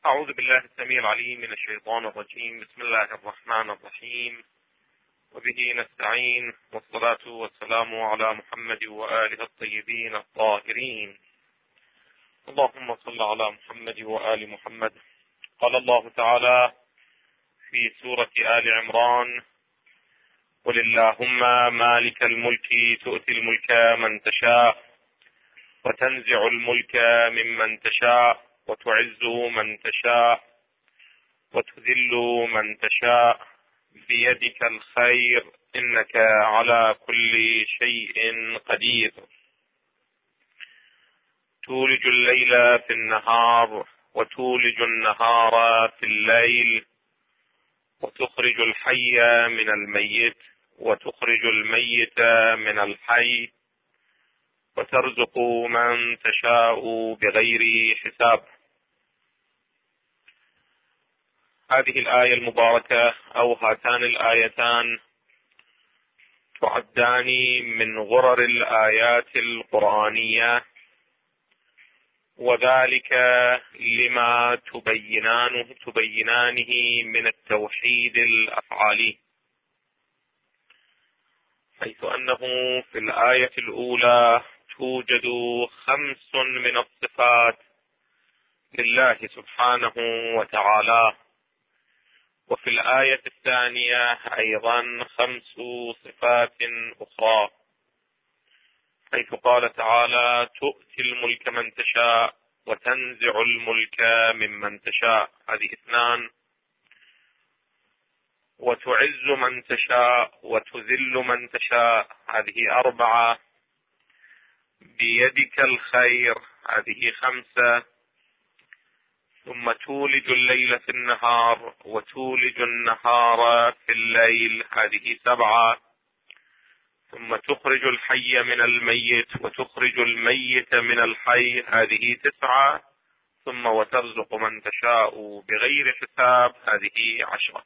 أعوذ بالله السميع العليم من الشيطان الرجيم. بسم الله الرحمن الرحيم، وبه نستعين، والصلاة والسلام على محمد وآله الطيبين الطاهرين. اللهم صل على محمد وآل محمد. قال الله تعالى في سورة آل عمران: قل اللهم مالك الملك تؤتي الملك من تشاء وتنزع الملك ممن تشاء وتعز من تشاء وتذل من تشاء بيدك الخير إنك على كل شيء قدير. تولج الليل في النهار وتولج النهار في الليل وتخرج الحي من الميت وتخرج الميت من الحي وترزق من تشاء بغير حساب. هذه الآية المباركة أو هاتان الآيتان تعدان من غرر الآيات القرآنية، وذلك لما تبينانه من التوحيد الأفعالي، حيث أنه في الآية الأولى توجد 5 من الصفات لله سبحانه وتعالى، وفي الآية الثانية أيضا 5 صفات أخرى، حيث قال تعالى: تؤتي الملك من تشاء وتنزع الملك ممن تشاء، هذه 2، وتعز من تشاء وتذل من تشاء، هذه 4، بيدك الخير، هذه 5، ثم تولج الليل في النهار وتولج النهار في الليل، هذه 7، ثم تخرج الحي من الميت وتخرج الميت من الحي، هذه 9، ثم وترزق من تشاء بغير حساب، هذه 10.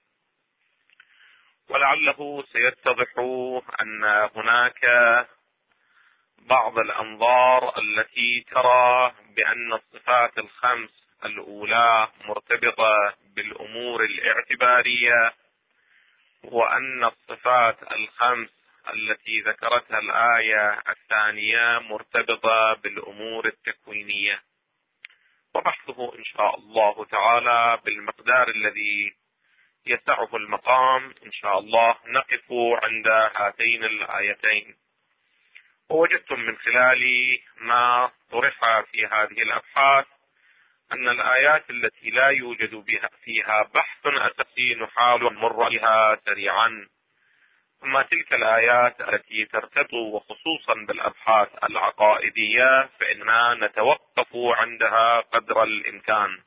ولعله سيتضح أن هناك بعض الأنظار التي ترى بأن الصفات ال5 الأولى مرتبطة بالأمور الاعتبارية، وأن الصفات ال5 التي ذكرتها الآية الثانية مرتبطة بالأمور التكوينية. وبحثه إن شاء الله تعالى بالمقدار الذي يسعه المقام إن شاء الله نقف عند هاتين الآيتين. ووجدتم من خلال ما طرح في هذه الأبحاث أن الآيات التي لا يوجد فيها بحث أساسي نحاول نمر بها سريعا، أما تلك الآيات التي ترتبط وخصوصا بالأبحاث العقائدية فإننا نتوقف عندها قدر الإمكان.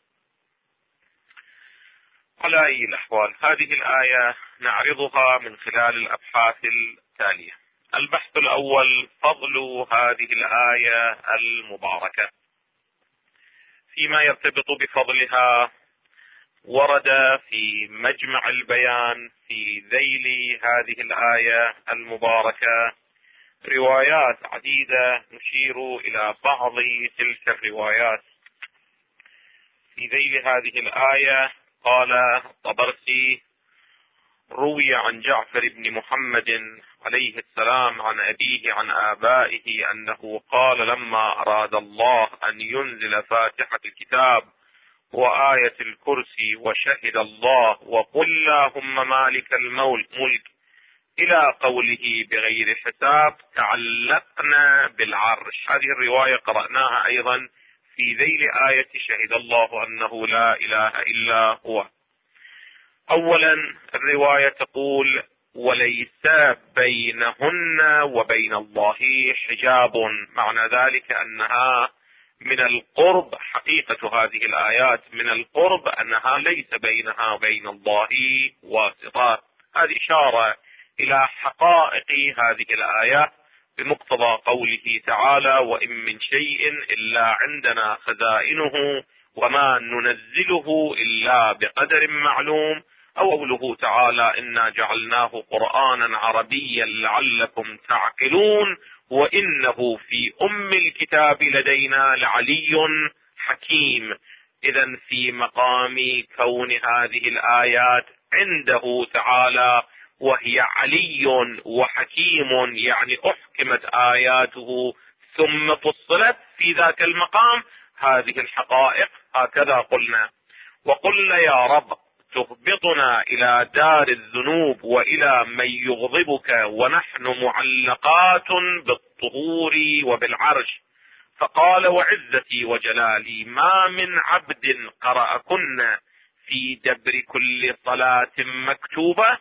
على أي الأحوال هذه الآية نعرضها من خلال الأبحاث التالية. البحث الأول: فضل هذه الآية المباركة. فيما يرتبط بفضلها ورد في مجمع البيان في ذيل هذه الآية المباركة روايات عديدة نشير إلى بعض تلك الروايات. في ذيل هذه الآية قال الطبرسي: روي عن جعفر بن محمد عليه السلام عن أبيه عن آبائه أنه قال لما أراد الله أن ينزل فاتحة الكتاب وآية الكرسي وشهد الله وقل اللهم مالك الملك إلى قوله بغير حساب تعلقنا بالعرش. هذه الرواية قرأناها أيضا في ذيل آية شهد الله أنه لا إله إلا هو. أولا الرواية تقول: وليس بينهن وبين الله حجاب، معنى ذلك أنها من القرب، حقيقة هذه الآيات من القرب أنها ليس بينها وبين الله واسطة. هذه إشارة إلى حقائق هذه الآيات بمقتضى قوله تعالى: وإن من شيء إلا عندنا خزائنه وما ننزله إلا بقدر معلوم، أو قوله تعالى: إنا جعلناه قرآنا عربيا لعلكم تعقلون وإنه في أم الكتاب لدينا لعلي حكيم. إذن في مقام كون هذه الآيات عنده تعالى وهي علي وحكيم، يعني أحكمت آياته ثم فصلت في ذاك المقام هذه الحقائق، هكذا قلنا. وقلنا يا رب تهبطنا إلى دار الذنوب وإلى من يغضبك ونحن معلقات بالطهور وبالعرش. فقال وعزتي وجلالي ما من عبد قرأكن في دبر كل صلاة مكتوبة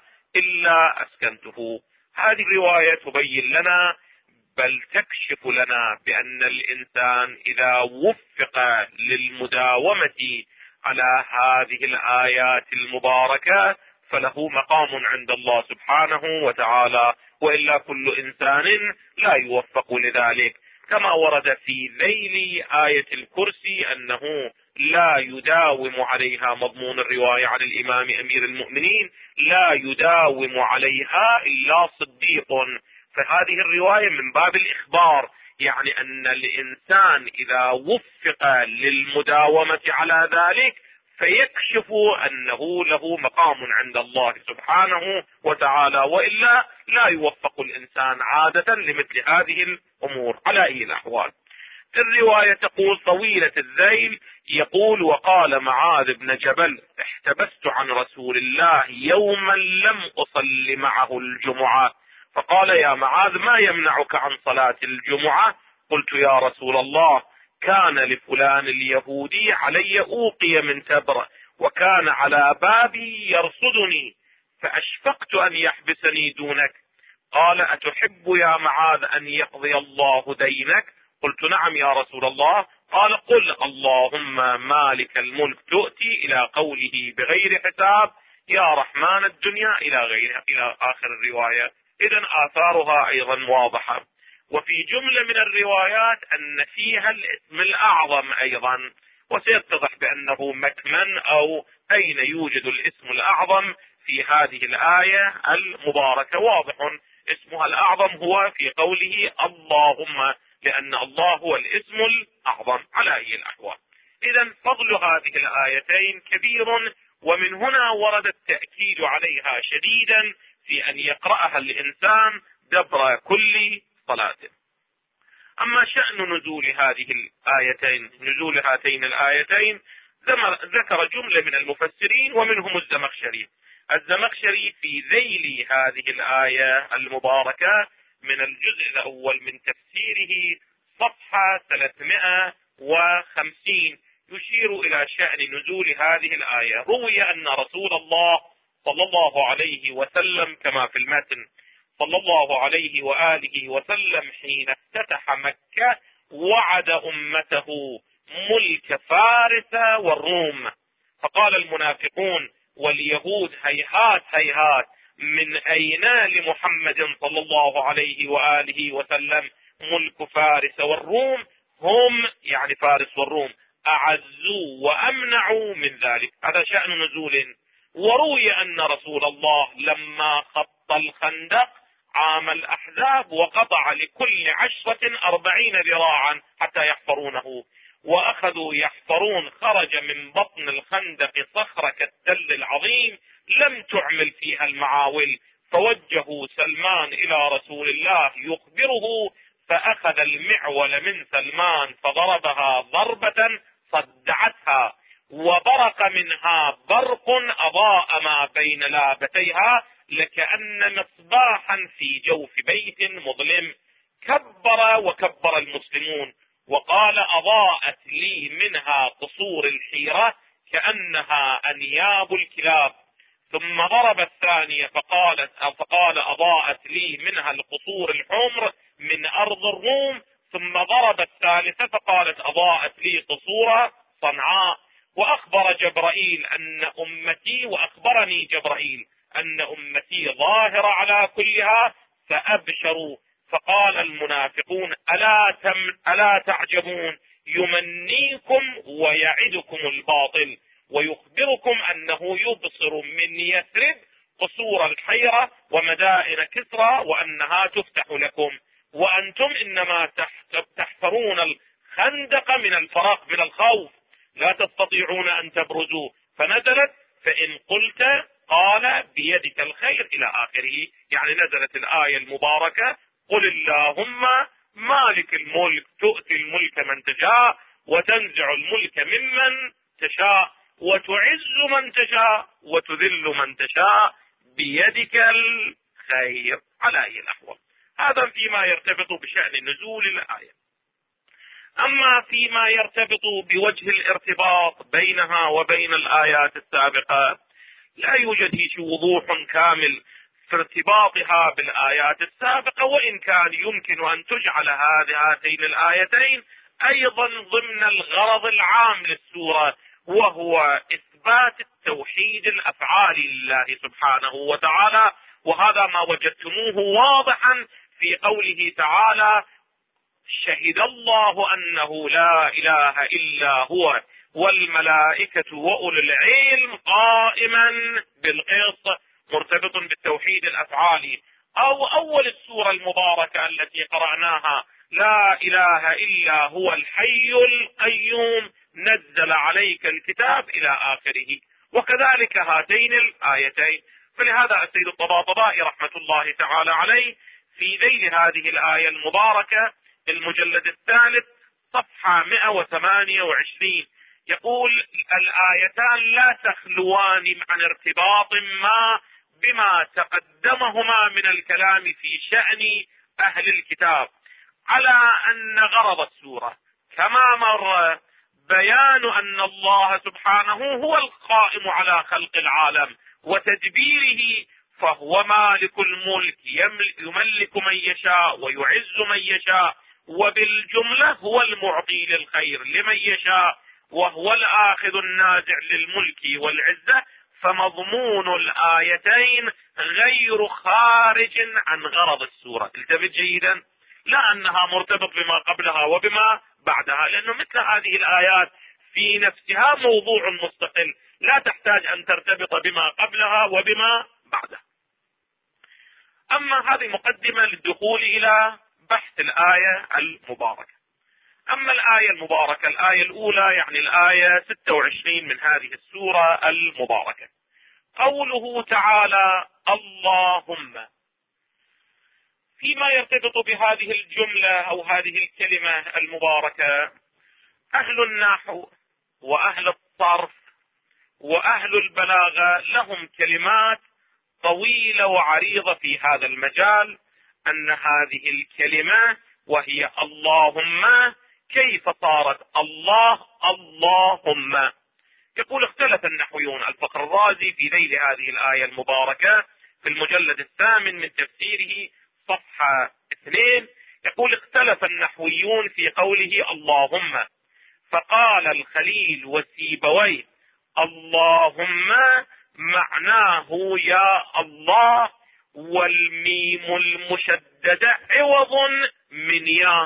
إلا أسكنته. هذه الرواية تبين لنا بل تكشف لنا بأن الإنسان إذا وفق للمداومة على هذه الآيات المباركة فله مقام عند الله سبحانه وتعالى، وإلا كل إنسان لا يوفق لذلك. كما ورد في ذيل آية الكرسي أنه لا يداوم عليها، مضمون الرواية عن الإمام أمير المؤمنين لا يداوم عليها إلا صديق. فهذه الرواية من باب الإخبار، يعني أن الإنسان إذا وفق للمداومة على ذلك فيكشف أنه له مقام عند الله سبحانه وتعالى، وإلا لا يوفق الإنسان عادة لمثل هذه الأمور على أي الأحوال. الرواية تقول طويلة الذيل، يقول وقال معاذ بن جبل احتبست عن رسول الله يوما لم أصل معه الجمعة، فقال يا معاذ ما يمنعك عن صلاة الجمعة؟ قلت يا رسول الله كان لفلان اليهودي علي أوقية من تبر وكان على بابي يرصدني فأشفقت أن يحبسني دونك. قال أتحب يا معاذ أن يقضي الله دينك؟ قلت نعم يا رسول الله. قال قل اللهم مالك الملك تؤتي إلى قوله بغير حساب يا رحمن الدنيا إلى آخر الرواية. إذن آثارها أيضا واضحة. وفي جملة من الروايات أن فيها الاسم الأعظم أيضا، وسيتضح بأنه مكمن أو أين يوجد الاسم الأعظم في هذه الآية المباركة. واضح اسمها الأعظم هو في قوله اللهم، لأن الله هو الاسم الأعظم على أي الأحوال. إذن فضل هذه الآيتين كبير، ومن هنا ورد التأكيد عليها شديدا في أن يقرأها الإنسان دبر كل صلاة. أما شأن نزول هاتين الآيتين ذكر جملة من المفسرين ومنهم الزمخشري في ذيل هذه الآية المباركة من الجزء الأول من تفسيره صفحة 350 يشير إلى شأن نزول هذه الآية. روي أن رسول الله صلى الله عليه وسلم كما في المتن صلى الله عليه وآله وسلم حين افتتح مكة وعد أمته ملك فارس والروم، فقال المنافقون واليهود هيهات هيهات من أين لمحمد صلى الله عليه وآله وسلم ملك فارس والروم، هم يعني فارس والروم أعزوا وأمنعوا من ذلك. هذا شأن نزول. وروي أن رسول الله لما خط الخندق عام الأحزاب وقطع لكل 40 ذراعا حتى يحفرونه، وأخذوا يحفرون، خرج من بطن الخندق صخرة كالتل العظيم لم تعمل فيها المعاول، فوجهوا سلمان إلى رسول الله يخبره، فأخذ المعول من سلمان فضربها ضربة صدعتها وبرق منها برق أضاء ما بين لابتيها لكأن مصباحا في جوف بيت مظلم. وكبر المسلمون وقال أضاءت لي منها قصور الحيرة كأنها أنياب الكلاب. ثم ضرب الثانية فقال أضاءت لي منها القصور الحمر من أرض الروم. ثم ضرب الثالثة فقالت أضاءت لي قصور صنعاء. وأخبرني جبرائيل أن أمتي ظاهرة على كلها فأبشروا. فقال المنافقون ألا تعجبون يمنيكم ويعدكم الباطل ويخبركم أنه يبصر من يثرب قصور الحيرة ومدائن كسرى وأنها تفتح لكم، وأنتم إنما تحفرون الخندق من الفراغ من الخوف، لا تستطيعون أن تبرزوا، فنزلت فإن قلت قال بيدك الخير إلى آخره. يعني نزلت الآية المباركة قل اللهم مالك الملك تؤتي الملك من تشاء وتنزع الملك ممن تشاء وتعز من تشاء وتذل من تشاء بيدك الخير على أي الأحوال. هذا فيما يرتبط بشأن نزول الآية. أما فيما يرتبط بوجه الارتباط بينها وبين الآيات السابقة لا يوجد هيك وضوح كامل في ارتباطها بالآيات السابقة، وإن كان يمكن أن تجعل هاتين الآيتين أيضا ضمن الغرض العام للسورة، وهو إثبات التوحيد الأفعالي لله سبحانه وتعالى. وهذا ما وجدتموه واضحا في قوله تعالى شهد الله أنه لا إله إلا هو والملائكة وأولو العلم قائما بالقسط، مرتبط بالتوحيد الأفعالي. أو أول السورة المباركة التي قرأناها لا إله إلا هو الحي القيوم نزل عليك الكتاب إلى آخره. وكذلك هاتين الآيتين. فلهذا السيد الطباطبائي رحمة الله تعالى عليه في ذيل هذه الآية المباركة المجلد الثالث صفحة 128 يقول الآيتان لا تخلوان عن ارتباط ما بما تقدمهما من الكلام في شأن أهل الكتاب، على أن غرض السورة كما مر بيان أن الله سبحانه هو القائم على خلق العالم وتدبيره، فهو مالك الملك يملك من يشاء ويعز من يشاء، وبالجملة هو المعطي للخير لمن يشاء، وهو الآخذ النازع للملك والعزة. فمضمون الآيتين غير خارج عن غرض السورة. التفت جيدا، لا أنها مرتبط بما قبلها وبما بعدها، لأنه مثل هذه الآيات في نفسها موضوع مستقل لا تحتاج أن ترتبط بما قبلها وبما بعدها. أما هذه مقدمة للدخول إلى بحث الآية المباركة. أما الآية المباركة الآية الأولى يعني الآية 26 من هذه السورة المباركة، قوله تعالى اللهم. فيما يرتبط بهذه الجملة أو هذه الكلمة المباركة أهل النحو وأهل الصرف وأهل البلاغة لهم كلمات طويلة وعريضة في هذا المجال، أن هذه الكلمة وهي اللهم كيف صارت الله اللهم. يقول اختلف النحويون. الفخر الرازي في ذيل هذه الآية المباركة في المجلد الثامن من تفسيره صفحة 2 يقول اختلف النحويون في قوله اللهم، فقال الخليل وسيبويه اللهم معناه يا الله، والميم المشددة عوض من يا.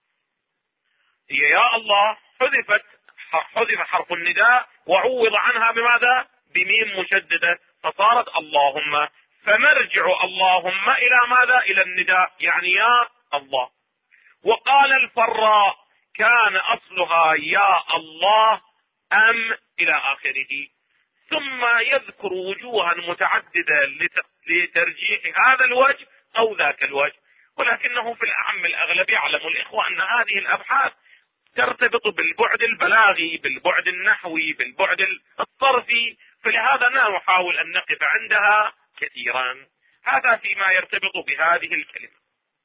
هي يا الله حذف حرف النداء وعوض عنها بماذا؟ بميم مشددة فصارت اللهم. فمرجع اللهم إلى ماذا؟ إلى النداء يعني يا الله. وقال الفراء كان أصلها يا الله أم إلى آخره، ثم يذكر وجوها متعددة لترجيح هذا الوجه أو ذاك الوجه، ولكنه في الأعم الأغلب يعلم الإخوة أن هذه الأبحاث ترتبط بالبعد البلاغي بالبعد النحوي بالبعد الصرفي، فلهذا لا نحاول أن نقف عندها كثيرا. هذا فيما يرتبط بهذه الكلمة.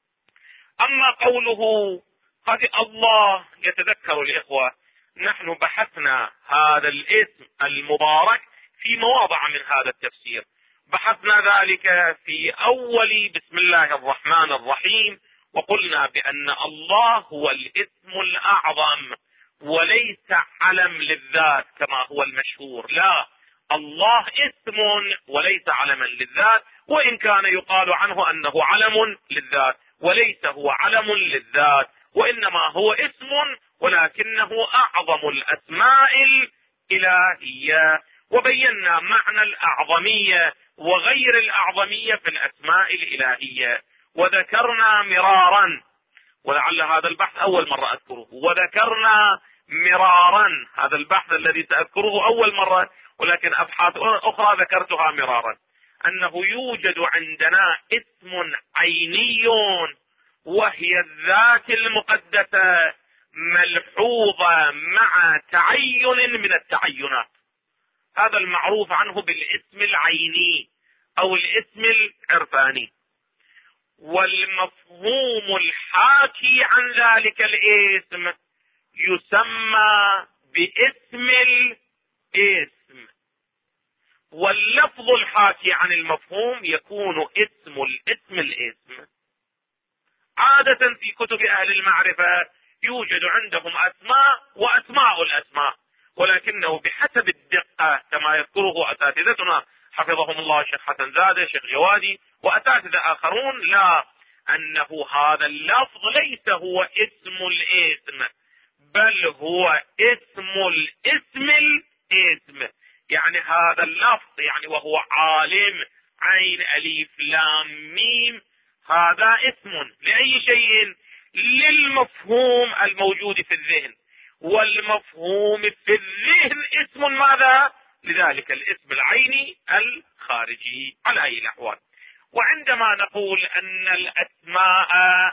أما قوله هذه الله، يتذكر الإخوة نحن بحثنا هذا الاسم المبارك في مواضع من هذا التفسير. بحثنا ذلك في أول بسم الله الرحمن الرحيم، وقلنا بأن الله هو الاسم الأعظم وليس علم للذات كما هو المشهور. لا، الله اسم وليس علما للذات، وإن كان يقال عنه أنه علم للذات، وليس هو علم للذات وإنما هو اسم ولكنه أعظم الأسماء الإلهية. وبينا معنى الأعظمية وغير الأعظمية في الأسماء الإلهية، وذكرنا مرارا، ولعل هذا البحث أول مرة أذكره، وذكرنا مرارا، هذا البحث الذي سأذكره أول مرة، ولكن أبحاث أخرى ذكرتها مرارا، أنه يوجد عندنا اسم عيني وهي الذات المقدسة ملحوظة مع تعين من التعينات. هذا المعروف عنه بالاسم العيني أو الاسم العرفاني. والمفهوم الحاكي عن ذلك الاسم يسمى باسم الاسم، واللفظ الحاكي عن المفهوم يكون اسم الاسم الاسم. عادة في كتب أهل المعرفة يوجد عندهم أسماء وأسماء الأسماء، ولكنه بحسب الدقة كما يذكره أساتذتنا حفظهم الله، الشيخ حسن زادة، الشيخ جوادي وأساتذة آخرون، لا، أنه هذا اللفظ ليس هو اسم الاسم، بل هو اسم الاسم الاسم. يعني هذا اللفظ، يعني وهو عالم عين أليف لام ميم، هذا اسم لأي شيء؟ للمفهوم الموجود في الذهن، والمفهوم في الذهن اسم ماذا؟ لذلك الاسم العيني الخارجي على أي الأحوال. وعندما نقول أن الأسماء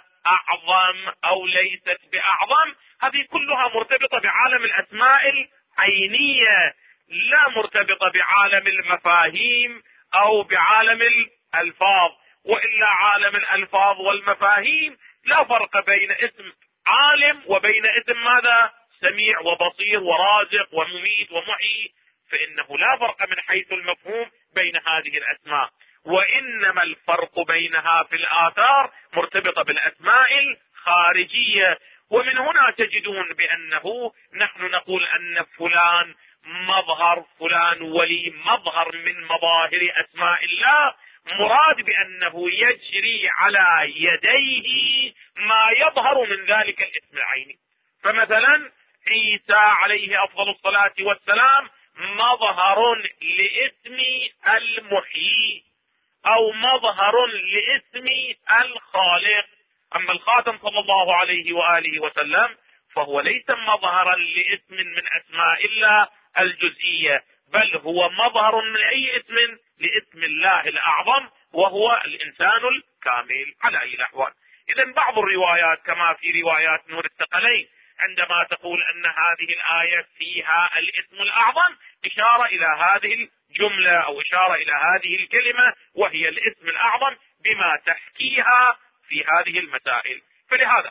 أعظم أو ليست بأعظم، هذه كلها مرتبطة بعالم الأسماء العينية، لا مرتبطة بعالم المفاهيم أو بعالم الألفاظ. وإلا عالم الألفاظ والمفاهيم لا فرق بين اسم عالم وبين اسم ماذا؟ سميع وبصير ورازق ومميت ومحيي، فإنه لا فرق من حيث المفهوم بين هذه الأسماء، وإنما الفرق بينها في الآثار مرتبطة بالأسماء الخارجية. ومن هنا تجدون بأنه نحن نقول أن فلان مظهر، فلان ولي مظهر من مظاهر أسماء الله، مراد بأنه يجري على يديه ما يظهر من ذلك الاسم العيني. فمثلا عيسى عليه أفضل الصلاة والسلام مظهر لاسم المحيي أو مظهر لاسم الخالق. أما الخاتم صلى الله عليه وآله وسلم فهو ليس مظهرا لاسم من أسماء الله الجزئية، بل هو مظهر من أي اسم؟ لاسم الله الأعظم وهو الإنسان الكامل على أي الأحوال. إذن بعض الروايات كما في روايات نور الثقلين عندما تقول أن هذه الآية فيها الاسم الأعظم، إشارة إلى هذه الجملة أو إشارة إلى هذه الكلمة وهي الاسم الأعظم بما تحكيها في هذه المسائل. فلهذا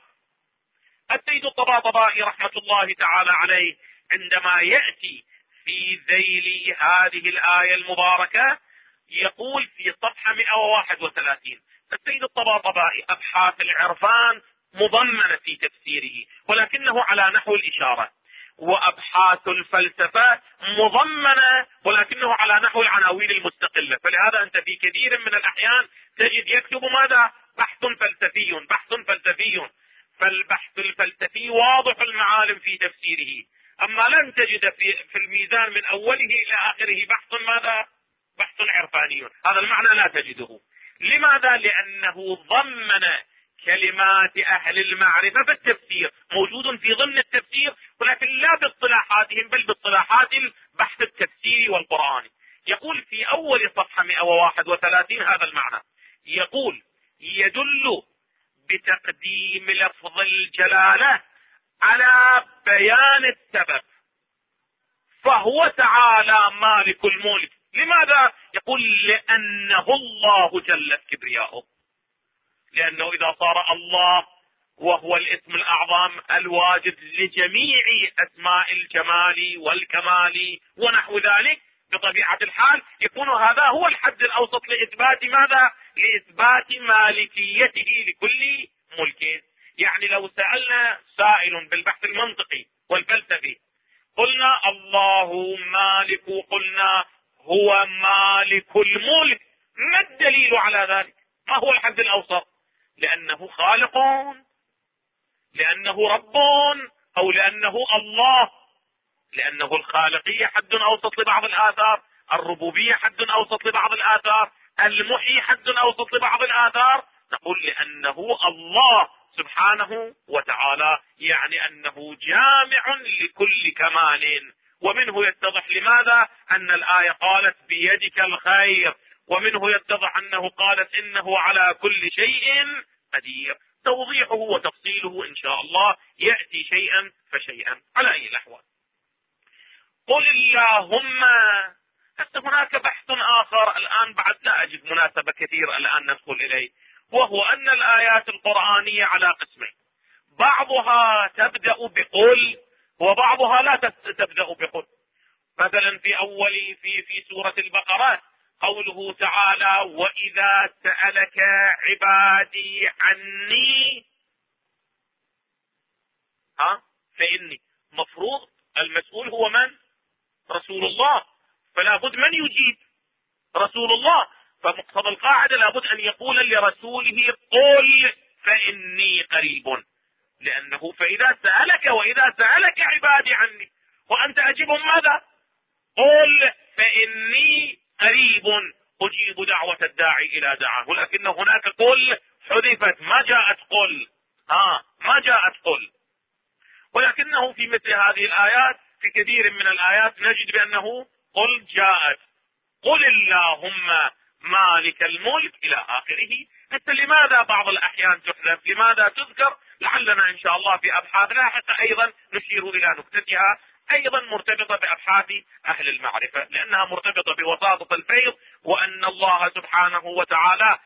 السيد الطباطبائي رحمة الله تعالى عليه عندما يأتي في ذيل هذه الآية المباركة يقول في صفحة 131: السيد الطباطبائي أبحاث العرفان مضمنة في تفسيره ولكنه على نحو الإشارة، وأبحاث الفلسفة مضمنة ولكنه على نحو العناوين المستقلة. فلهذا أنت في كثير من الأحيان تجد يكتب ماذا؟ بحث فلسفي، بحث فلسفي. فالبحث الفلسفي واضح المعالم في تفسيره، أما لن تجد في الميزان من أوله إلى آخره بحث ماذا؟ بحث عرفاني. هذا المعنى لا تجده. لماذا؟ لأنه ضمن كلمات أهل المعرفة في التفسير، موجود في ضمن التفسير ولكن لا باصطلاحاتهم بل باصطلاحات البحث التفسيري والقرآني. يقول في أول صفحة 131 هذا المعنى، يقول: يدل بتقديم لفظ الجلالة على بيان السبب، فهو تعالى مالك الملك. لماذا؟ يقول: لأنه الله جلت كبرياؤه. لأنه إذا صار الله وهو الاسم الأعظم الواجب لجميع أسماء الجمال والكمال ونحو ذلك، بطبيعة الحال يكون هذا هو الحد الأوسط لإثبات ماذا؟ لإثبات مالكيته لكل ملك. يعني لو سألنا سائل بالبحث المنطقي والفلسفي قلنا الله مالك، قلنا هو مالك الملك، ما الدليل على ذلك؟ ما هو الحد الأوسط؟ لأنه خالق، لأنه رب، أو لأنه الله. لأنه الخالقية حد أوسط لبعض الآثار، الربوبية حد أوسط لبعض الآثار، المحيي حد أوسط لبعض الآثار. نقول لأنه الله سبحانه وتعالى يعني أنه جامع لكل كمال. ومنه يتضح لماذا أن الآية قالت بيدك الخير، ومنه يتضح أنه قالت إنه على كل شيء قدير. توضيحه وتفصيله إن شاء الله يأتي شيئا فشيئا. على أي الأحوال، قل اللهم. حتى هناك بحث آخر الآن بعد لا أجد مناسبة كثير الآن ندخل إليه، وهو أن الآيات القرآنية على قسمين، بعضها تبدأ بقل وبعضها لا تبدأ بقل. مثلا في سورة البقرة قوله تعالى وإذا سألك عبادي عني فإني، مفروض المسؤول هو من؟ رسول الله، فلا بد من يجيب؟ رسول الله. فمقتضى القاعدة لابد أن يقول لرسوله قل فإني قريب، لأنه فإذا سألك وإذا سألك عبادي عني، وأنت أجيبهم ماذا؟ قل فإني قريب أجيب دعوة الداعي إلى دعاه. لكن هناك قل حذفت، ما جاءت قل، ما جاءت قل. ولكنه في مثل هذه الآيات في كثير من الآيات نجد بأنه قل جاءت. قل اللهم مالك الملك إلى آخره. حتى لماذا بعض الأحيان تحذف؟ لماذا تذكر؟ لعلنا إن شاء الله في أبحاث لاحقة أيضا نشير إلى نكتتها، أيضا مرتبطة بأبحاث أهل المعرفة، لأنها مرتبطة بوساطة الفيض، وأن الله سبحانه وتعالى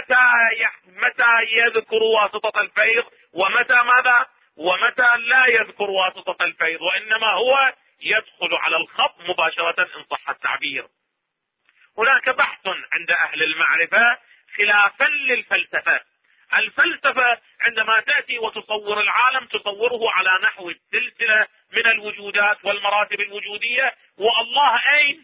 متى يذكر واسطة الفيض ومتى ماذا؟ ومتى لا يذكر واسطة الفيض، وإنما هو يدخل على الخط مباشرة إن صح التعبير. هناك بحث عند أهل المعرفة خلافا للفلسفة. الفلسفة عندما تأتي وتصور العالم تصوره على نحو السلسلة من الوجودات والمراتب الوجودية، والله أين؟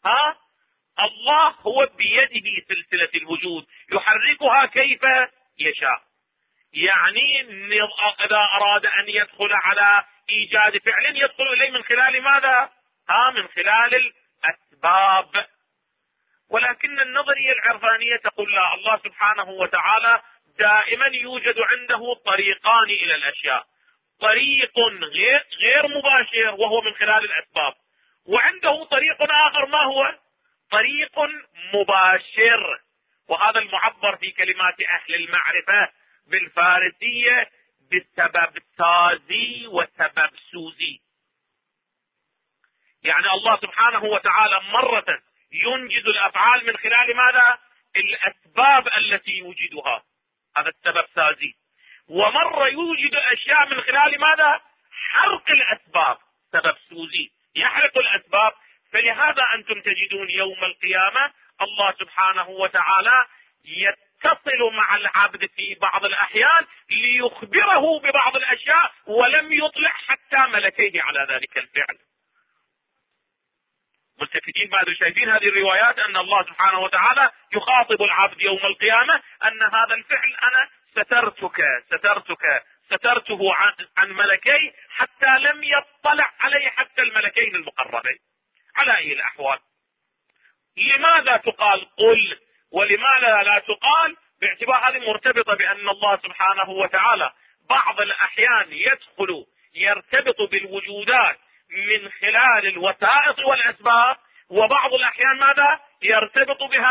الله هو بيده سلسلة الوجود يحركها كيف يشاء. يعني إذا أراد أن يدخل على إيجاد فعل يدخل إليه من خلال ماذا؟ من خلال الأسباب. ولكن النظرية العرفانية تقول لا، الله سبحانه وتعالى دائما يوجد عنده طريقان إلى الأشياء، طريق غير مباشر وهو من خلال الأسباب، وعنده طريق آخر ما هو؟ طريق مباشر. وهذا المعبر في كلمات أهل المعرفة بالفارسية بالسبب سازي وسبب سوزي. يعني الله سبحانه وتعالى مرة ينجز الأفعال من خلال ماذا؟ الأسباب التي يوجدها، هذا السبب سازي. ومرة يوجد أشياء من خلال ماذا؟ حرق الأسباب، سبب سوزي، يحرق الأسباب. فلهذا أنتم تجدون يوم القيامة الله سبحانه وتعالى يتصل مع العبد في بعض الأحيان ليخبره ببعض الأشياء ولم يطلع حتى ملكيه على ذلك الفعل. ملتفتين بعد شايفين هذه الروايات أن الله سبحانه وتعالى يخاطب العبد يوم القيامة أن هذا الفعل أنا سترته عن ملكي حتى لم يطلع عليه حتى الملكين المقربين. على أي الأحوال، لماذا تقال قل ولماذا لا تقال؟ باعتبار هذه مرتبطة بأن الله سبحانه وتعالى بعض الأحيان يرتبط بالوجودات من خلال الوسائط والأسباب، وبعض الأحيان ماذا؟ يرتبط بها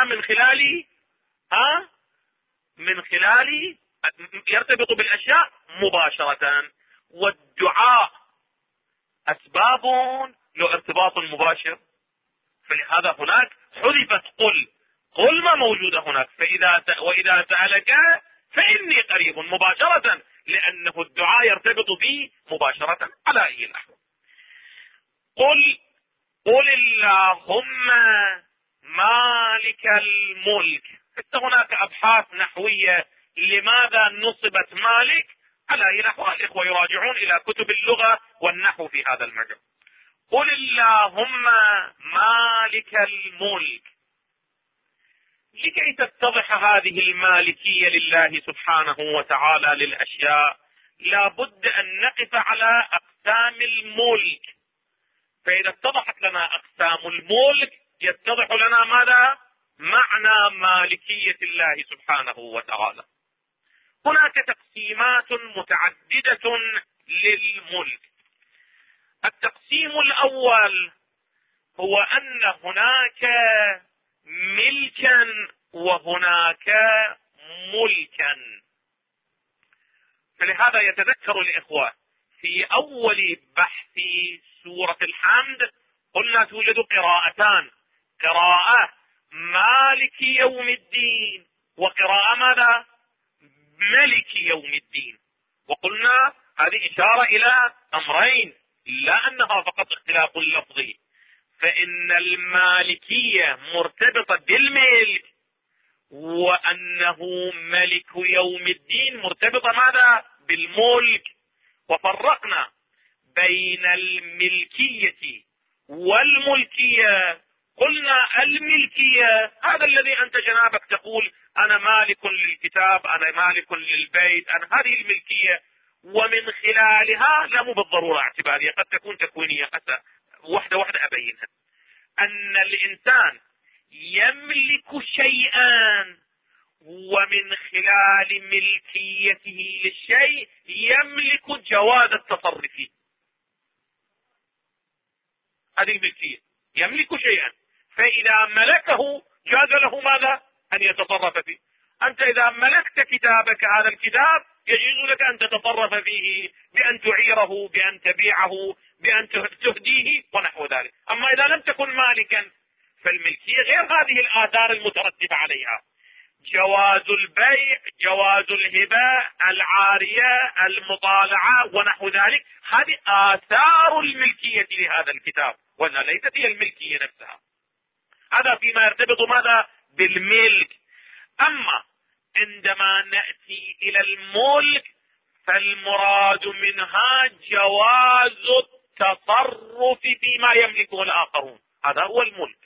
يرتبط بالأشياء مباشرة. والدعاء أسباب له ارتباط مباشر، فلهذا هناك حذفت قل ما موجودة هناك. وإذا سألك فإني قريب مباشرة، لأنه الدعاء يرتبط به مباشرة. على أي الأحوال، قل اللهم مالك الملك. حتى هناك أبحاث نحوية لماذا نصبت مالك. على أي الأحوال الإخوة يراجعون إلى كتب اللغة والنحو في هذا المجال. قل اللهم مالك الملك. لكي تتضح هذه المالكية لله سبحانه وتعالى للأشياء لابد أن نقف على أقسام الملك. فإذا اتضحت لنا أقسام الملك يتضح لنا ماذا؟ معنى مالكية الله سبحانه وتعالى. هناك تقسيمات متعددة للملك. التقسيم الأول هو أن هناك ملكا وهناك ملكا. فلهذا يتذكر الإخوة في أول بحث سورة الحمد قلنا توجد قراءتان: قراءة مالك يوم الدين، وقراءة ماذا؟ ملك يوم الدين. وقلنا هذه إشارة إلى أمرين، لا أنها فقط اختلاف لفظي، فإن المالكية مرتبطة بالملك، وأنه ملك يوم الدين مرتبطة ماذا؟ بالملك. وفرقنا بين الملكية والملكية. قلنا الملكية هذا الذي أنت جنابك تقول أنا مالك للكتاب، أنا مالك للبيت، أنا هذه الملكية، ومن خلالها لا مو بالضرورة اعتبارية، قد تكون تكوينية، حتى واحدة أبينها. أن الإنسان يملك شيئا، ومن خلال ملكيته للشيء يملك جواز التصرف فيه. هذه الملكية، يملك شيئا، فإذا ملكه جاز له ماذا؟ أن يتصرف فيه. أنت إذا ملكت كتابك، هذا الكتاب يجوز لك أن تتصرف فيه، بأن تعيره، بأن تبيعه، بأن تهديه ونحو ذلك. أما إذا لم تكن مالكا فالملكية غير هذه الآثار المترتبة عليها: جواز البيع، جواز الهبة، العارية، المطالعة ونحو ذلك. هذه آثار الملكية لهذا الكتاب، وأنها ليست هي الملكية نفسها. هذا فيما يرتبط ماذا؟ بالملك. أما عندما نأتي إلى الملك فالمراد منها جواز التصرف فيما يملكه الآخرون، هذا هو الملك.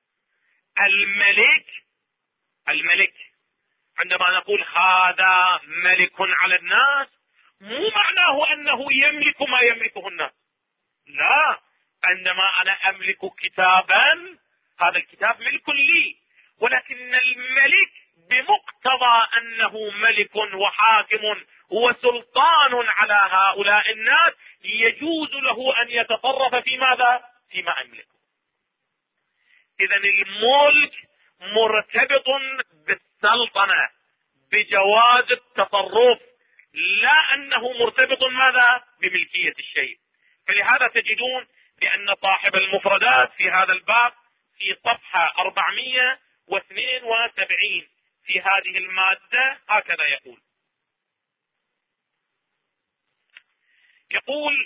الملك عندما نقول هذا ملك على الناس، مو معناه أنه يملك ما يملكه الناس، لا. عندما أنا أملك كتابا، هذا الكتاب ملك لي، ولكن الملك بمقتضى أنه ملك وحاكم وسلطان على هؤلاء الناس يجوز له أن يتصرف في ماذا؟ فيما أملكه. إذا الملك مرتبط بالسلطنة، بجواز التصرف، لا أنه مرتبط ماذا؟ بملكية الشيء. فلهذا تجدون بأن صاحب المفردات في هذا الباب في صفحة 472 في هذه المادة هكذا يقول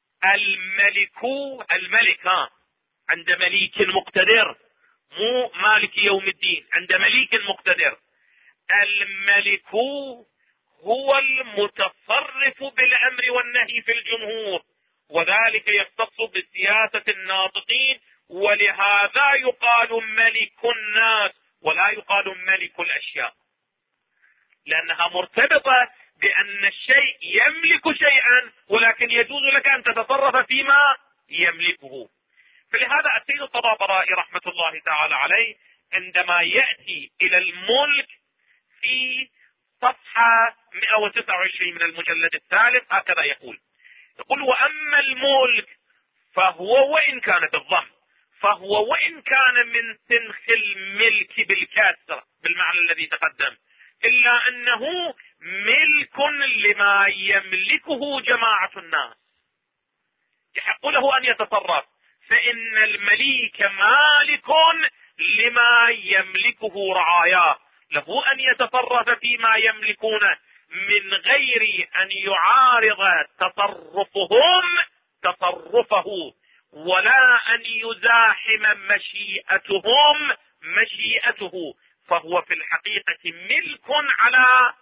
الملك عند مليك مقتدر، مو مالك يوم الدين، عند مليك مقتدر. الملك هو المتصرف بالأمر والنهي في الجمهور، وذلك يختص بسياسة الناطقين، ولهذا يقال ملك الناس ولا يقال ملك الأشياء، لأنها مرتبطة بأن الشيء يملك شيئا، ولكن يجوز لك أن تتصرف فيما يملكه. فلهذا السيد الطباطبائي رحمة الله تعالى عليه عندما يأتي إلى الملك في صفحة 129 من المجلد الثالث هكذا يقول: وأما الملك فهو وإن كان بالضم، فهو وإن كان من سنخ الملك بالكسر بالمعنى الذي تقدم، إلا أنه ملك لما يملكه جماعة الناس، يحق له أن يتصرف. فإن المليك مالك لما يملكه رعاياه، له أن يتصرف فيما يملكونه من غير أن يعارض تصرفهم تصرفه، ولا أن يزاحم مشيئتهم مشيئته، فهو في الحقيقة ملك على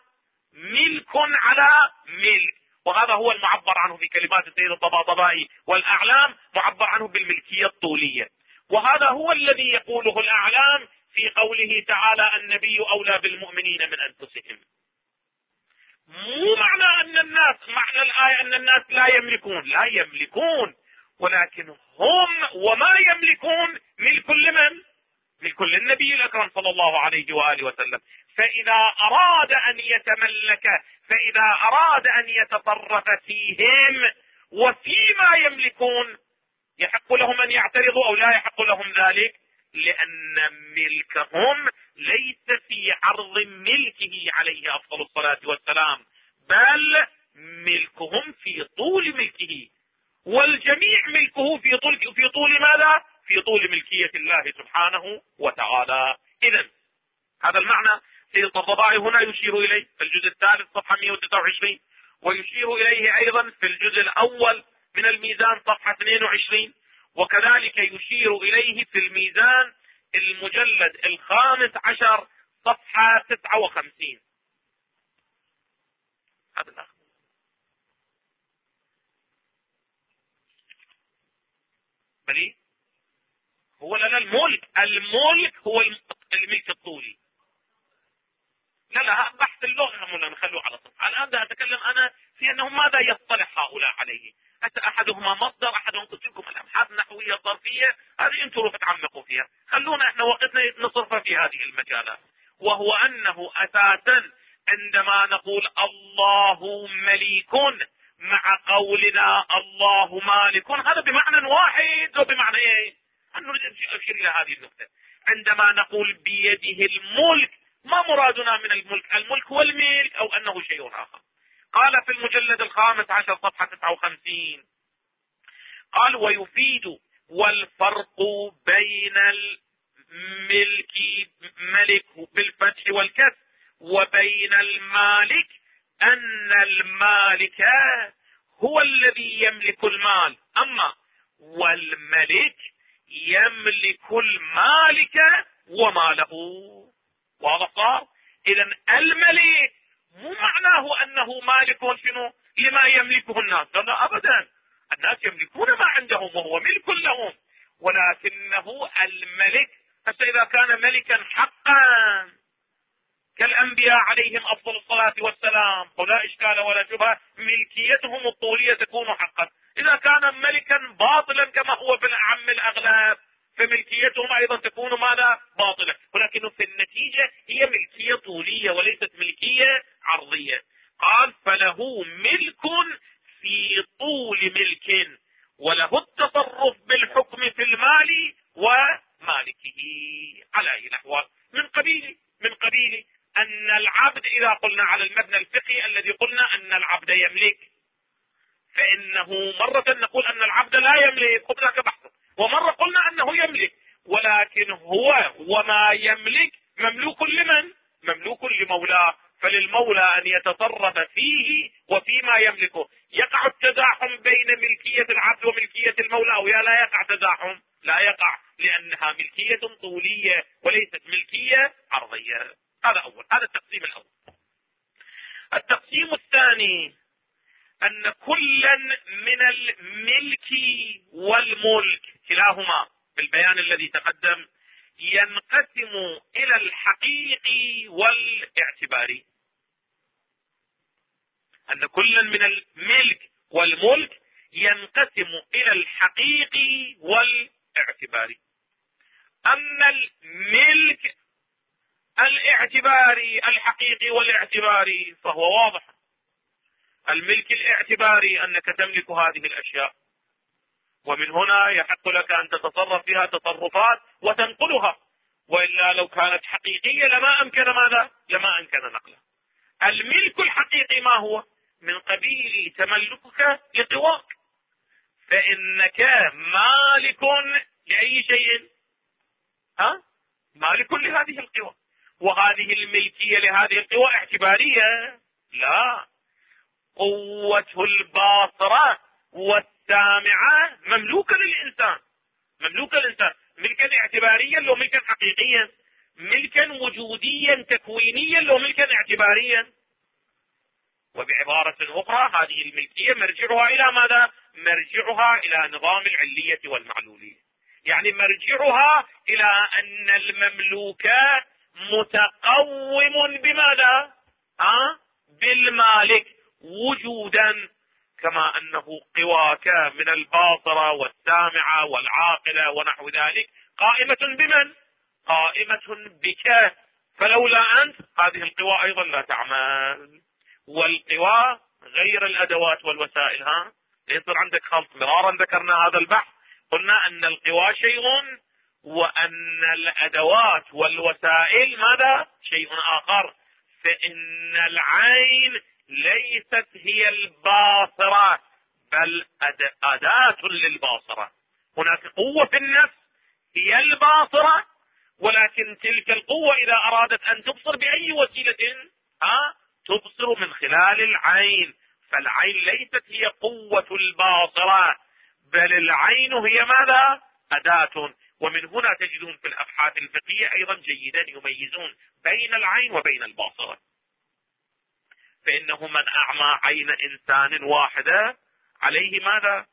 ملك. وهذا هو المعبر عنه في كلمات السيد الطباطبائي: والأعلام معبر عنه بالملكية الطولية. وهذا هو الذي يقوله الأعلام في قوله تعالى: النبي أولى بالمؤمنين من أنفسهم. مو معنى معنى الآية أن الناس لا يملكون، ولكن هم وما يملكون ملك لمن؟ ملك ملك للنبي الأكرم صلى الله عليه وآله وسلم. فإذا أراد أن يتملك، فإذا أراد أن يتصرف فيهم وفيما يملكون، يحق لهم أن يعترضوا أو لا يحق لهم ذلك؟ لأن ملكهم ليس في عرض ملكه عليه أفضل الصلاة والسلام، بل ملكهم في طول ملكه، والجميع ملكه في طول ماذا؟ في طول ملكية الله سبحانه وتعالى. إذن هذا المعنى سيد الطبطبائي هنا يشير إليه في الجزء الثالث صفحة 129، ويشير إليه أيضا في الجزء الأول من الميزان صفحة 22، وكذلك يشير إليه في الميزان المجلد 15 صفحة 59. هذا الأخ بلي هو لنا الملك هو الملك الطولي. لا بحث اللغة هنا نخلوه على صفحة. الآن دا أتكلم أنا في أنه ماذا يصطلح هؤلاء عليه. أحدهما مصدر، أحدهم قلت لكم الأبحاث النحوية الظرفية، هذه أنتم تتعمقوا فيها، خلونا إحنا وقتنا نصرف في هذه المجالات. وهو أنه أساسا عندما نقول الله مليك مع قولنا الله مالك، هذا بمعنى واحد وبمعنى ايه؟ أن أشير إلى هذه النقطة. عندما نقول بيده الملك، ما مرادنا من الملك؟ الملك هو الملك أو أنه شيء آخر؟ قال في المجلد 15 صفحة 59، قال ويفيد والفرق بين الملك ملك بالفتح والكسر وبين المالك أن المالك هو الذي يملك المال، أما والملك يملك المالك وماله. واضح صار؟ إذن الملك مو معناه أنه مالك شنو لما يملكه الناس، لا أبدا، الناس يملكون ما عندهم وهو ملك لهم، ولكنه الملك. حتى إذا كان ملكا حقا كالأنبياء عليهم أفضل الصلاة والسلام ولا إشكال ولا شبهة، ملكيتهم الطولية تكون حقا. إذا كان ملكا باطلا كما هو في الأعم الأغلب، فملكيتهم أيضا تكون ماذا؟ باطلة، ولكن في النتيجة هي ملكية طولية وليست ملكية عرضية. قال فله ملك في طول ملك وله التصرف بالحكم في المال ومالكه على أي الأحوال، من قبيل أن العبد، إذا قلنا على المبنى الفقهي الذي قلنا أن العبد يملك، فإنه مرة نقول أن العبد لا يملك، خذ لك بحثه، ومرة قلنا أنه يملك، ولكن هو وما يملك مملوك لمن؟ مملوك لمولاه، فللمولى أن يتصرف فيه وفيما يملكه. يقع التزاحم بين ملكية العبد وملكية المولى أو لا يقع تزاحم؟ لا يقع، لأنها ملكية طولية وليست ملكية عرضية. هذا أول، هذا التقسيم الأول. التقسيم الثاني أن كلا من الملك والملك كلاهما بالبيان الذي تقدم ينقسم إلى الحقيقي والاعتباري. أن كلا من الملك والملك ينقسم إلى الحقيقي والاعتباري. أما الملك الاعتباري الحقيقي والاعتباري فهو واضح. الملك الاعتباري أنك تملك هذه الأشياء، ومن هنا يحق لك أن تتصرف فيها تصرفات وتنقلها، وإلا لو كانت حقيقية لما أمكن ماذا؟ لما أمكن نقلها. الملك الحقيقي ما هو؟ من قبيل تملكك لقواك، فإنك مالك لأي شيء؟ مالك لهذه القوى، وهذه الملكية لهذه القوى اعتبارية؟ لا، قوة الباصرة والسامعة مملوكة للإنسان، مملوكة للإنسان ملكا اعتباريا لو ملكا حقيقيا، ملكا وجوديا تكوينيا لو ملكا اعتباريا. وبعبارة أخرى هذه الملكية مرجعها إلى ماذا؟ مرجعها إلى نظام العلية والمعلولية، يعني مرجعها إلى أن المملوك متقوم بماذا؟ بالمالك وجودا، كما أنه قواك من الباصرة والسامعة والعاقلة ونحو ذلك قائمة بمن؟ قائمة بك، فلولا أنت هذه القوى أيضا لا تعمل. والقوى غير الأدوات والوسائل، يصير عندك خلط. مرارا ذكرنا هذا البحث، قلنا أن القوى شيء وأن الأدوات والوسائل ماذا؟ شيء آخر. فإن العين ليست هي الباصرة بل أداة للباصرة. هناك قوة في النفس هي الباصرة، ولكن تلك القوة إذا أرادت أن تبصر بأي وسيلة تبصر من خلال العين. فالعين ليست هي قوة الباصرة بل العين هي ماذا؟ أداة. ومن هنا تجدون في الأبحاث الفقهية أيضا جيدا يميزون بين العين وبين الباصرة. فإنه من أعمى عين إنسان واحدة عليه ماذا؟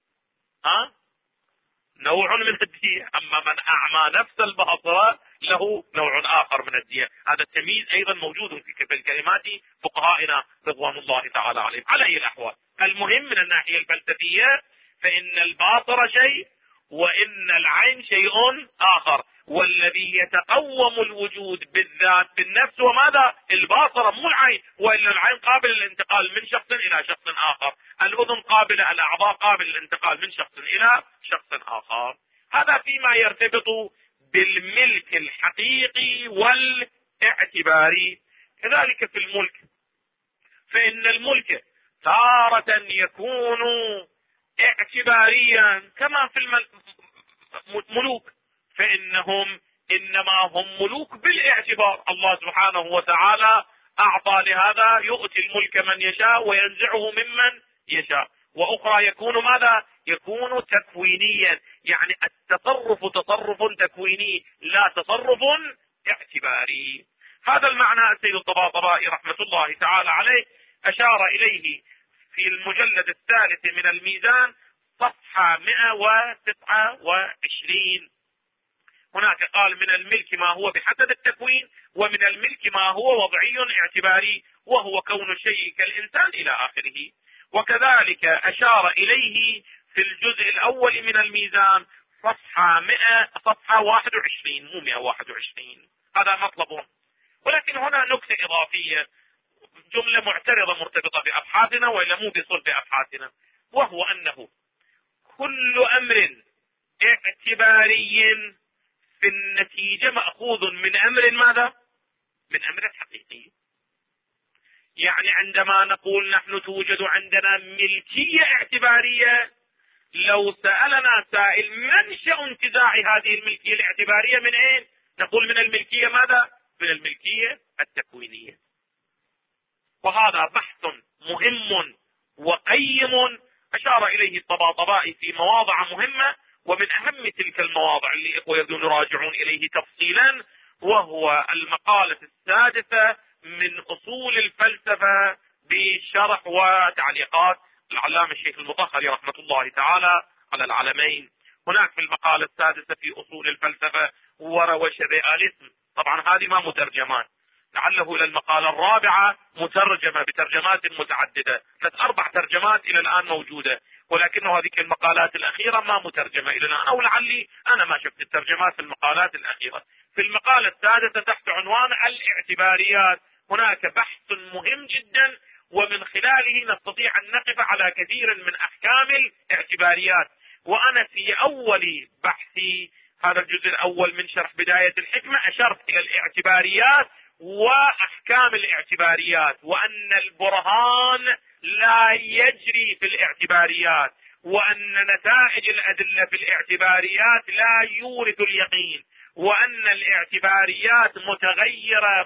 نوع من الدية. أما من أعمى نفس الباصرة له نوع آخر من الدية. هذا التمييز أيضا موجود في الكلمات فقهائنا رضوان الله تعالى عليهم. على أي الأحوال، المهم من الناحية الفلسفية فإن الباصرة شيء وإن العين شيء آخر، والذي يتقوم الوجود بالذات بالنفس وماذا؟ الباصرة مو العين. وإلا العين قابل للانتقال من شخص إلى شخص آخر، الأذن قابلة، الأعضاء قابل للانتقال من شخص إلى شخص آخر. هذا فيما يرتبط بالملك الحقيقي والاعتباري. كذلك في الملك، فإن الملك تارة يكون اعتباريا كما في الملوك، فإنهم إنما هم ملوك بالاعتبار. الله سبحانه وتعالى أعطى لهذا يؤتي الملك من يشاء وينزعه ممن يشاء. وأخرى يكون ماذا؟ يكون تكوينيا، يعني التصرف تصرف تكويني لا تصرف اعتباري. هذا المعنى السيد الطباطبائي رحمة الله تعالى عليه أشار إليه في المجلد الثالث من الميزان صفحة 129. هناك قال: من الملك ما هو بحسب التكوين، ومن الملك ما هو وضعي اعتباري، وهو كون الشيء كالإنسان إلى آخره. وكذلك أشار إليه في الجزء الأول من الميزان صفحة 21 مو 121. هذا مطلب. ولكن هنا نكتة إضافية، جملة معترضة مرتبطة بأبحاثنا وإلا مو بصلب أبحاثنا، وهو أنه كل أمر اعتباري في النتيجة مأخوذ من أمر ماذا؟ من أمر حقيقي. يعني عندما نقول نحن توجد عندنا ملكية اعتبارية، لو سألنا سائل منشأ انتزاع هذه الملكية الاعتبارية من أين؟ نقول من الملكية ماذا؟ من الملكية التكوينية. وهذا بحث مهم وقيم أشار إليه الطباطبائي في مواضع مهمة، ومن أهم تلك المواضع اللي إخوة يبدون يراجعون إليه تفصيلا وهو المقالة السادسة من أصول الفلسفة بشرح وتعليقات العلامة الشيخ المطهري رحمة الله تعالى على العلمين. هناك في المقالة السادسة في أصول الفلسفة وروش الرئاليسم، طبعا هذه ما مترجمات، لعله إلى المقالة الرابعة مترجمة بترجمات متعددة، 4 ترجمات إلى الآن موجودة، ولكن هذه المقالات الأخيرة ما مترجمة إلى الآن، أو لعلي أنا ما شفت الترجمات في المقالات الأخيرة. في المقالة السادسة تحت عنوان الاعتباريات هناك بحث مهم جدا، ومن خلاله نستطيع أن نقف على كثير من أحكام الاعتباريات. وأنا في أول بحثي هذا الجزء الأول من شرح بداية الحكمة أشرت إلى الاعتباريات وأحكام الاعتباريات، وأن البرهان لا يجري في الاعتباريات، وأن نتائج الأدلة في الاعتباريات لا يورث اليقين، وأن الاعتباريات متغيرة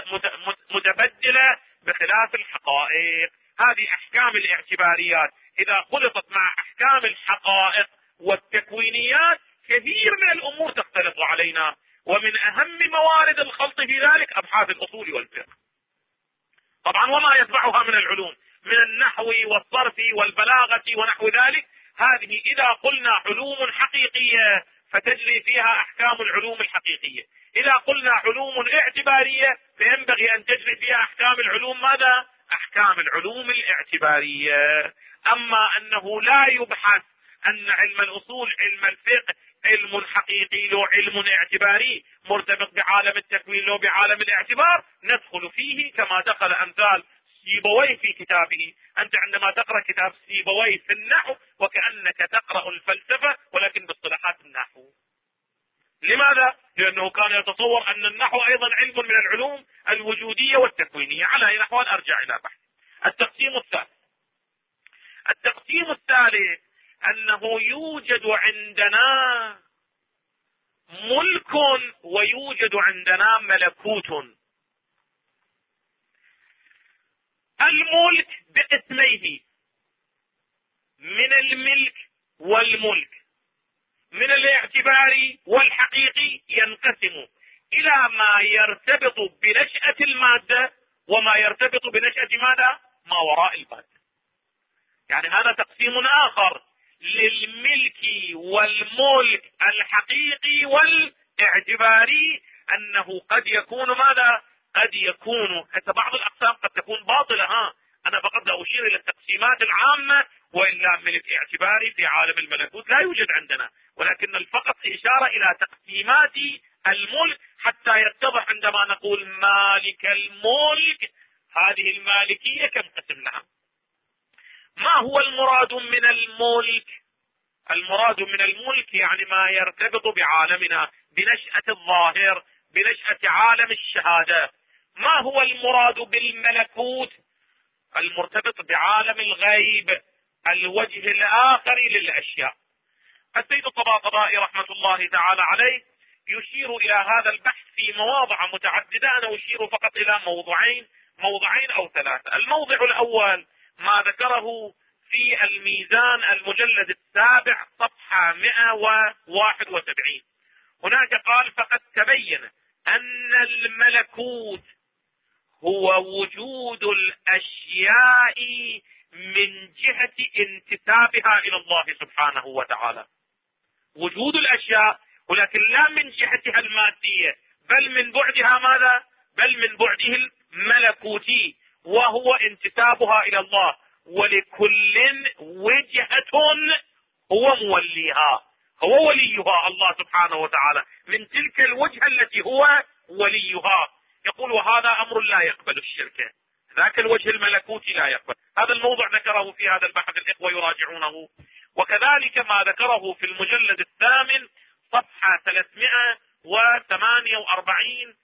متبدلة بخلاف الحقائق. هذه أحكام الاعتباريات إذا خلطت مع أحكام الحقائق والتكوينيات كثير من الأمور تختلط علينا، ومن أهم موارد الخلط في ذلك أبحاث الأصول والفقه طبعا، وما يتبعها من العلوم من النحو والصرف والبلاغة ونحو ذلك. هذه إذا قلنا علوم حقيقية فتجري فيها أحكام العلوم الحقيقية، إذا قلنا علوم اعتبارية فينبغي أن تجري فيها أحكام العلوم ماذا؟ أحكام العلوم الاعتبارية. أما أنه لا يبحث أن علم الأصول علم الفقه علم حقيقي له علم اعتباري مرتبط بعالم التكوين له بعالم الاعتبار، ندخل فيه كما دخل امثال سيبويه في كتابه. انت عندما تقرأ كتاب سيبويه في النحو وكأنك تقرأ الفلسفة ولكن باصطلاحات النحو. لماذا؟ لأنه كان يتصور أن النحو أيضا علم من العلوم الوجودية والتكوينية. على أي نحو أرجع إلى بحث. التقسيم الثالث أنه يوجد عندنا ملك ويوجد عندنا ملكوت. الملك بقسميه، من الملك والملك، من الاعتباري والحقيقي، ينقسم إلى ما يرتبط بنشأة المادة وما يرتبط بنشأة ماذا؟ ما وراء المادة. يعني هذا تقسيم آخر للملك والملك الحقيقي والاعتباري، أنه قد يكون ماذا؟ قد يكون حتى بعض الأقسام قد تكون باطلة. أنا فقط لا أشير إلى التقسيمات العامة، وإلا ملك اعتباري في عالم الملكوت لا يوجد عندنا، ولكن فقط إشارة إلى تقسيمات الملك حتى يتضح عندما نقول مالك الملك هذه المالكية كم قسم لها. ما هو المراد من الملك؟ المراد من الملك يعني ما يرتبط بعالمنا، بنشأة الظاهر، بنشأة عالم الشهادة. ما هو المراد بالملكوت؟ المرتبط بعالم الغيب، الوجه الآخر للأشياء. السيد الطباطبائي رحمة الله تعالى عليه يشير إلى هذا البحث في مواضع متعددة، أنا أشير فقط إلى موضعين أو ثلاثة. الموضع الأول ما ذكره في الميزان المجلد 7 صفحة 171. هناك قال: فقد تبين أن الملكوت هو وجود الأشياء من جهة انتسابها إلى الله سبحانه وتعالى. وجود الأشياء، ولكن لا من جهتها المادية، بل من بعدها ماذا؟ بل من بعده الملكوتي، وهو انتسابها إلى الله، ولكل وجهة هو موليها، هو وليها الله سبحانه وتعالى من تلك الوجهة التي هو وليها. يقول: وهذا أمر لا يقبل الشرك، ذاك الوجه الملكوتي لا يقبل. هذا الموضوع ذكره في هذا البحث، الإخوة يراجعونه. وكذلك ما ذكره في المجلد 8 صفحة 348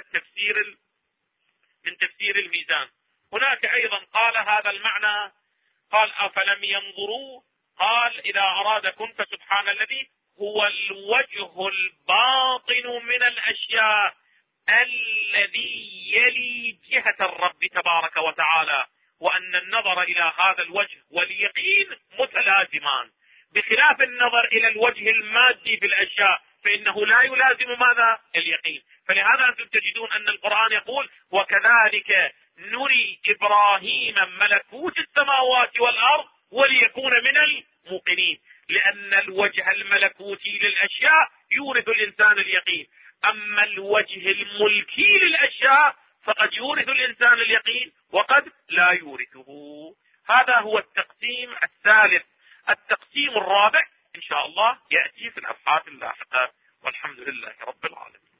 من تفسير الميزان. هناك أيضا قال هذا المعنى، قال: أفلم ينظروا، قال: إذا أراد كن فسبحان الذي هو الوجه الباطن من الأشياء الذي يلي جهة الرب تبارك وتعالى، وأن النظر إلى هذا الوجه واليقين متلازمان، بخلاف النظر إلى الوجه المادي في الأشياء فإنه لا يلازم ماذا؟ اليقين. فلهذا أنتم تجدون أن القرآن يقول: وكذلك نري إبراهيم ملكوت السماوات والأرض وليكون من الموقنين، لأن الوجه الملكوتي للأشياء يورث الإنسان اليقين، أما الوجه الملكي للأشياء فقد يورث الإنسان اليقين وقد لا يورثه. هذا هو التقسيم الثالث. التقسيم الرابع إن شاء الله يأتي في الأبحاث اللاحقة، والحمد لله رب العالمين.